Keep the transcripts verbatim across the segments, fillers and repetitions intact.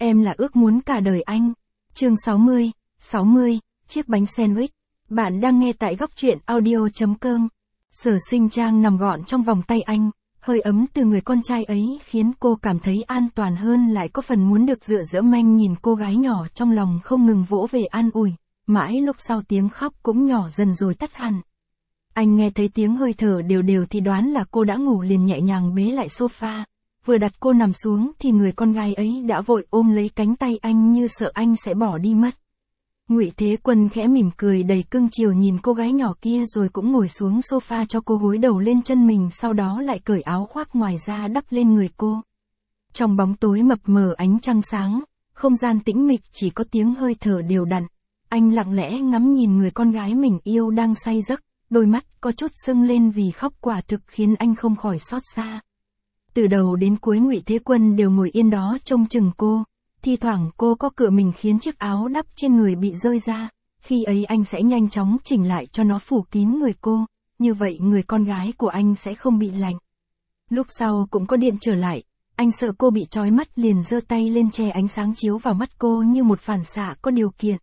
Em là ước muốn cả đời anh. Chương sáu mươi, sáu mươi, chiếc bánh sandwich. Bạn đang nghe tại góc truyện audio chấm com. Sở Sinh Trang nằm gọn trong vòng tay anh, hơi ấm từ người con trai ấy khiến cô cảm thấy an toàn hơn, lại có phần muốn được dựa dẫm. Anh nhìn cô gái nhỏ trong lòng không ngừng vỗ về an ủi, mãi lúc sau tiếng khóc cũng nhỏ dần rồi tắt hẳn. Anh nghe thấy tiếng hơi thở đều đều thì đoán là cô đã ngủ, liền nhẹ nhàng bế lại sofa. Vừa đặt cô nằm xuống thì người con gái ấy đã vội ôm lấy cánh tay anh như sợ anh sẽ bỏ đi mất. Ngụy Thế Quân khẽ mỉm cười đầy cưng chiều nhìn cô gái nhỏ kia rồi cũng ngồi xuống sofa cho cô gối đầu lên chân mình, sau đó lại cởi áo khoác ngoài ra đắp lên người cô. Trong bóng tối mập mờ ánh trăng sáng, không gian tĩnh mịch chỉ có tiếng hơi thở đều đặn. Anh lặng lẽ ngắm nhìn người con gái mình yêu đang say giấc, đôi mắt có chút sưng lên vì khóc, quả thực khiến anh không khỏi xót xa. Từ đầu đến cuối Ngụy Thế Quân đều ngồi yên đó trông chừng cô, thi thoảng cô có cựa mình khiến chiếc áo đắp trên người bị rơi ra, khi ấy anh sẽ nhanh chóng chỉnh lại cho nó phủ kín người cô, như vậy người con gái của anh sẽ không bị lạnh. Lúc sau cũng có điện trở lại, anh sợ cô bị chói mắt liền giơ tay lên che ánh sáng chiếu vào mắt cô như một phản xạ có điều kiện.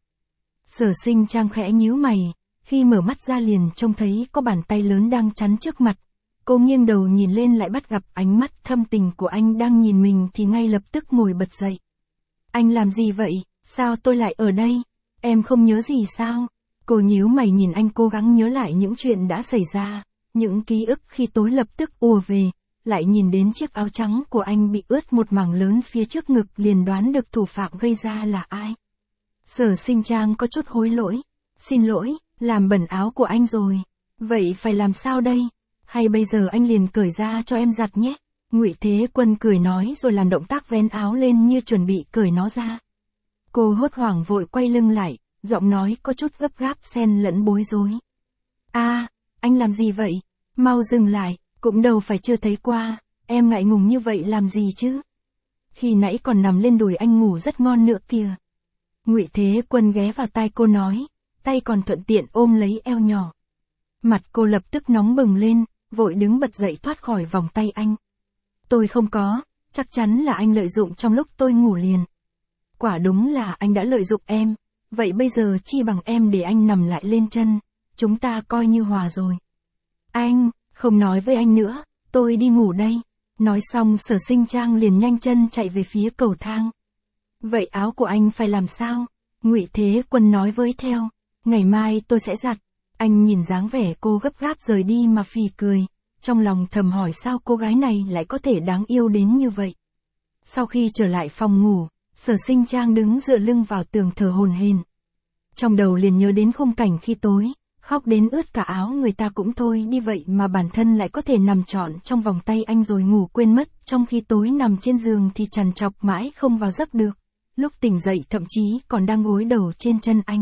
Sở Sinh Trang khẽ nhíu mày, khi mở mắt ra liền trông thấy có bàn tay lớn đang chắn trước mặt. Cô nghiêng đầu nhìn lên lại bắt gặp ánh mắt thâm tình của anh đang nhìn mình thì ngay lập tức ngồi bật dậy. Anh làm gì vậy? Sao tôi lại ở đây? Em không nhớ gì sao? Cô nhíu mày nhìn anh, cố gắng nhớ lại những chuyện đã xảy ra, những ký ức khi tối lập tức ùa về, lại nhìn đến chiếc áo trắng của anh bị ướt một mảng lớn phía trước ngực liền đoán được thủ phạm gây ra là ai. Sở Sinh Trang có chút hối lỗi. Xin lỗi, làm bẩn áo của anh rồi. Vậy phải làm sao đây? Hay bây giờ anh liền cởi ra cho em giặt nhé. Ngụy Thế Quân cười nói rồi làm động tác vén áo lên như chuẩn bị cởi nó ra. Cô hốt hoảng vội quay lưng lại, giọng nói có chút gấp gáp xen lẫn bối rối. A, à, anh làm gì vậy? Mau dừng lại, cũng đâu phải chưa thấy qua, em ngại ngùng như vậy làm gì chứ? Khi nãy còn nằm lên đùi anh ngủ rất ngon nữa kìa. Ngụy Thế Quân ghé vào tai cô nói, tay còn thuận tiện ôm lấy eo nhỏ. Mặt cô lập tức nóng bừng lên, vội đứng bật dậy thoát khỏi vòng tay anh. Tôi không có, chắc chắn là anh lợi dụng trong lúc tôi ngủ liền. Quả đúng là anh đã lợi dụng em, vậy bây giờ chi bằng em để anh nằm lại lên chân, chúng ta coi như hòa rồi. Anh, không nói với anh nữa, tôi đi ngủ đây. Nói xong Sở Sinh Trang liền nhanh chân chạy về phía cầu thang. Vậy áo của anh phải làm sao? Ngụy Thế Quân nói với theo, ngày mai tôi sẽ giặt. Anh nhìn dáng vẻ cô gấp gáp rời đi mà phì cười, trong lòng thầm hỏi sao cô gái này lại có thể đáng yêu đến như vậy. Sau khi trở lại phòng ngủ, Sở Sinh Trang đứng dựa lưng vào tường thở hổn hển. Trong đầu liền nhớ đến khung cảnh khi tối, khóc đến ướt cả áo người ta cũng thôi đi, vậy mà bản thân lại có thể nằm trọn trong vòng tay anh rồi ngủ quên mất, trong khi tối nằm trên giường thì trằn trọc mãi không vào giấc được. Lúc tỉnh dậy thậm chí còn đang gối đầu trên chân anh.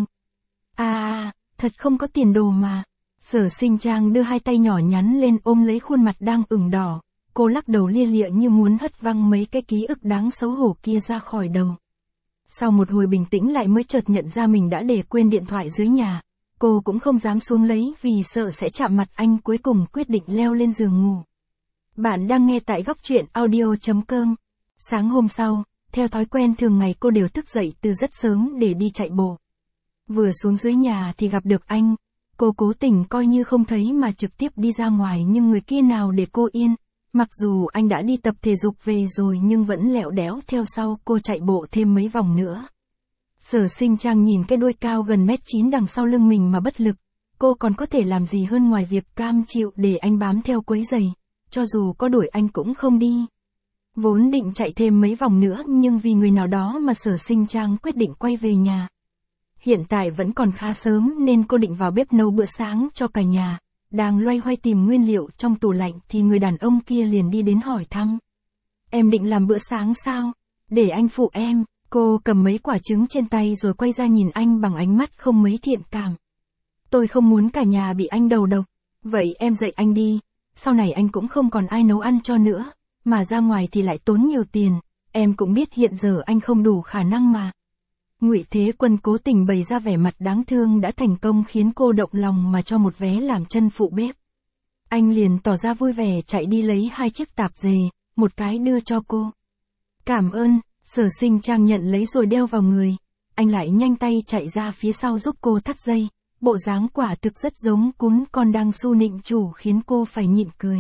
À, thật không có tiền đồ mà. Sở Sinh Trang đưa hai tay nhỏ nhắn lên ôm lấy khuôn mặt đang ửng đỏ. Cô lắc đầu lia lịa như muốn hất văng mấy cái ký ức đáng xấu hổ kia ra khỏi đầu. Sau một hồi bình tĩnh lại mới chợt nhận ra mình đã để quên điện thoại dưới nhà. Cô cũng không dám xuống lấy vì sợ sẽ chạm mặt anh, cuối cùng quyết định leo lên giường ngủ. Bạn đang nghe tại góc truyện audio chấm com. Sáng hôm sau, theo thói quen thường ngày cô đều thức dậy từ rất sớm để đi chạy bộ. Vừa xuống dưới nhà thì gặp được anh. Cô cố tình coi như không thấy mà trực tiếp đi ra ngoài, nhưng người kia nào để cô yên. Mặc dù anh đã đi tập thể dục về rồi nhưng vẫn lẹo đéo theo sau cô chạy bộ thêm mấy vòng nữa. Sở Sinh Trang nhìn cái đuôi cao gần mét chín đằng sau lưng mình mà bất lực. Cô còn có thể làm gì hơn ngoài việc cam chịu để anh bám theo quấy rầy. Cho dù có đuổi anh cũng không đi. Vốn định chạy thêm mấy vòng nữa nhưng vì người nào đó mà Sở Sinh Trang quyết định quay về nhà. Hiện tại vẫn còn khá sớm nên cô định vào bếp nấu bữa sáng cho cả nhà. Đang loay hoay tìm nguyên liệu trong tủ lạnh thì người đàn ông kia liền đi đến hỏi thăm. Em định làm bữa sáng sao? Để anh phụ em. Cô cầm mấy quả trứng trên tay rồi quay ra nhìn anh bằng ánh mắt không mấy thiện cảm. Tôi không muốn cả nhà bị anh đầu độc. Vậy em dạy anh đi. Sau này anh cũng không còn ai nấu ăn cho nữa. Mà ra ngoài thì lại tốn nhiều tiền. Em cũng biết hiện giờ anh không đủ khả năng mà. Ngụy Thế Quân cố tình bày ra vẻ mặt đáng thương đã thành công khiến cô động lòng mà cho một vé làm chân phụ bếp. Anh liền tỏ ra vui vẻ chạy đi lấy hai chiếc tạp dề, một cái đưa cho cô. Cảm ơn. Sở Sinh Trang nhận lấy rồi đeo vào người. Anh lại nhanh tay chạy ra phía sau giúp cô thắt dây. Bộ dáng quả thực rất giống cún con đang su nịnh chủ khiến cô phải nhịn cười.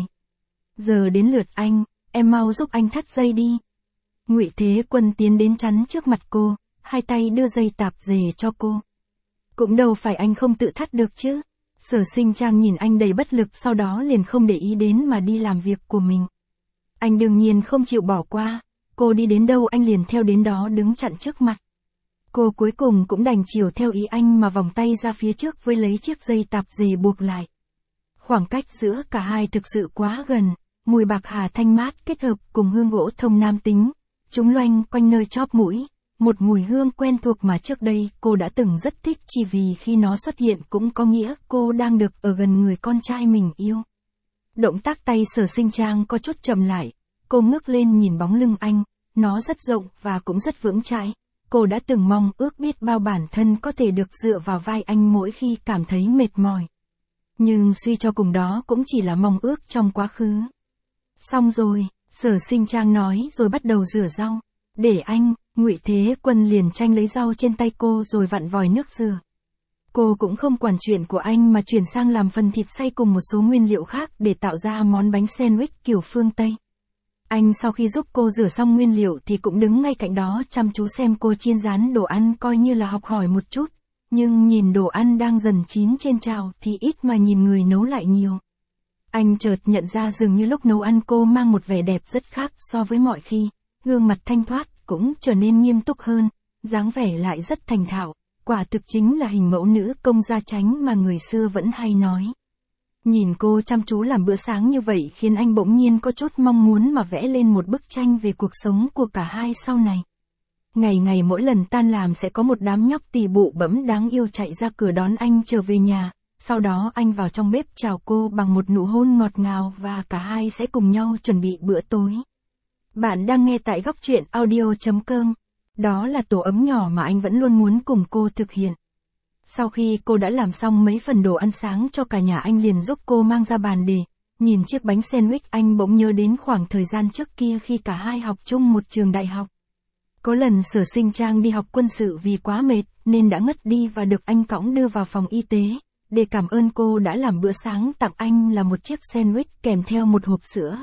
Giờ đến lượt anh, em mau giúp anh thắt dây đi. Ngụy Thế Quân tiến đến chắn trước mặt cô, hai tay đưa dây tạp dề cho cô. Cũng đâu phải anh không tự thắt được chứ. Sở Sinh Trang nhìn anh đầy bất lực, sau đó liền không để ý đến mà đi làm việc của mình. Anh đương nhiên không chịu bỏ qua, cô đi đến đâu anh liền theo đến đó đứng chặn trước mặt. Cô cuối cùng cũng đành chiều theo ý anh mà vòng tay ra phía trước với lấy chiếc dây tạp dề buộc lại. Khoảng cách giữa cả hai thực sự quá gần, mùi bạc hà thanh mát kết hợp cùng hương gỗ thông nam tính, chúng loanh quanh nơi chóp mũi, một mùi hương quen thuộc mà trước đây cô đã từng rất thích, chỉ vì khi nó xuất hiện cũng có nghĩa cô đang được ở gần người con trai mình yêu. Động tác tay Sở Sinh Trang có chút chậm lại, cô ngước lên nhìn bóng lưng anh, nó rất rộng và cũng rất vững chãi. Cô đã từng mong ước biết bao bản thân có thể được dựa vào vai anh mỗi khi cảm thấy mệt mỏi. Nhưng suy cho cùng đó cũng chỉ là mong ước trong quá khứ. Xong rồi, Sở Sinh Trang nói rồi bắt đầu rửa rau. Để anh, Ngụy Thế Quân liền tranh lấy rau trên tay cô rồi vặn vòi nước rửa. Cô cũng không quản chuyện của anh mà chuyển sang làm phần thịt xay cùng một số nguyên liệu khác để tạo ra món bánh sandwich kiểu phương Tây. Anh sau khi giúp cô rửa xong nguyên liệu thì cũng đứng ngay cạnh đó chăm chú xem cô chiên rán đồ ăn, coi như là học hỏi một chút. Nhưng nhìn đồ ăn đang dần chín trên chảo thì ít mà nhìn người nấu lại nhiều. Anh chợt nhận ra dường như lúc nấu ăn cô mang một vẻ đẹp rất khác so với mọi khi. Gương mặt thanh thoát cũng trở nên nghiêm túc hơn, dáng vẻ lại rất thành thạo, quả thực chính là hình mẫu nữ công gia chánh mà người xưa vẫn hay nói. Nhìn cô chăm chú làm bữa sáng như vậy khiến anh bỗng nhiên có chút mong muốn mà vẽ lên một bức tranh về cuộc sống của cả hai sau này. Ngày ngày mỗi lần tan làm sẽ có một đám nhóc tì bụ bẫm đáng yêu chạy ra cửa đón anh trở về nhà, sau đó anh vào trong bếp chào cô bằng một nụ hôn ngọt ngào và cả hai sẽ cùng nhau chuẩn bị bữa tối. Bạn đang nghe tại góc truyện audio chấm com. Đó là tổ ấm nhỏ mà anh vẫn luôn muốn cùng cô thực hiện. Sau khi cô đã làm xong mấy phần đồ ăn sáng cho cả nhà, anh liền giúp cô mang ra bàn để nhìn chiếc bánh sandwich. Anh bỗng nhớ đến khoảng thời gian trước kia khi cả hai học chung một trường đại học. Có lần Sở Sinh Trang đi học quân sự vì quá mệt nên đã ngất đi và được anh cõng đưa vào phòng y tế. Để cảm ơn cô đã làm bữa sáng tặng anh là một chiếc sandwich kèm theo một hộp sữa.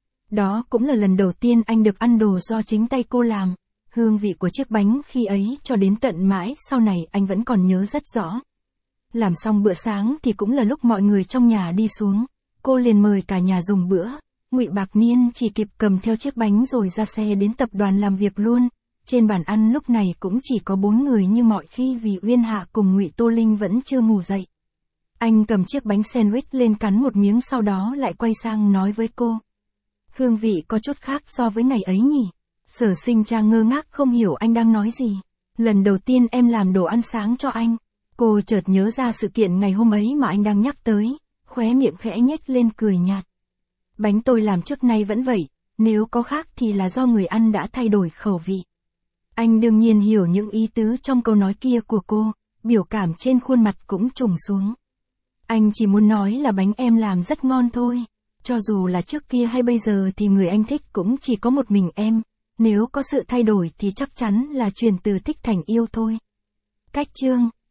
Đó cũng là lần đầu tiên anh được ăn đồ do chính tay cô làm. Hương vị của chiếc bánh khi ấy cho đến tận mãi sau này anh vẫn còn nhớ rất rõ. Làm xong bữa sáng thì cũng là lúc mọi người trong nhà đi xuống. Cô liền mời cả nhà dùng bữa. Ngụy Bạc Niên chỉ kịp cầm theo chiếc bánh rồi ra xe đến tập đoàn làm việc luôn. Trên bàn ăn lúc này cũng chỉ có bốn người như mọi khi vì Uyên Hạ cùng Ngụy Tô Linh vẫn chưa ngủ dậy. Anh cầm chiếc bánh sandwich lên cắn một miếng, sau đó lại quay sang nói với cô. Hương vị có chút khác so với ngày ấy nhỉ? Sở Sinh Trang ngơ ngác không hiểu anh đang nói gì. Lần đầu tiên em làm đồ ăn sáng cho anh. Cô chợt nhớ ra sự kiện ngày hôm ấy mà anh đang nhắc tới, khóe miệng khẽ nhếch lên cười nhạt. Bánh tôi làm trước nay vẫn vậy, nếu có khác thì là do người ăn đã thay đổi khẩu vị. Anh đương nhiên hiểu những ý tứ trong câu nói kia của cô, biểu cảm trên khuôn mặt cũng trùng xuống. Anh chỉ muốn nói là bánh em làm rất ngon thôi. Cho dù là trước kia hay bây giờ thì người anh thích cũng chỉ có một mình em. Nếu có sự thay đổi thì chắc chắn là chuyển từ thích thành yêu thôi. Cách chương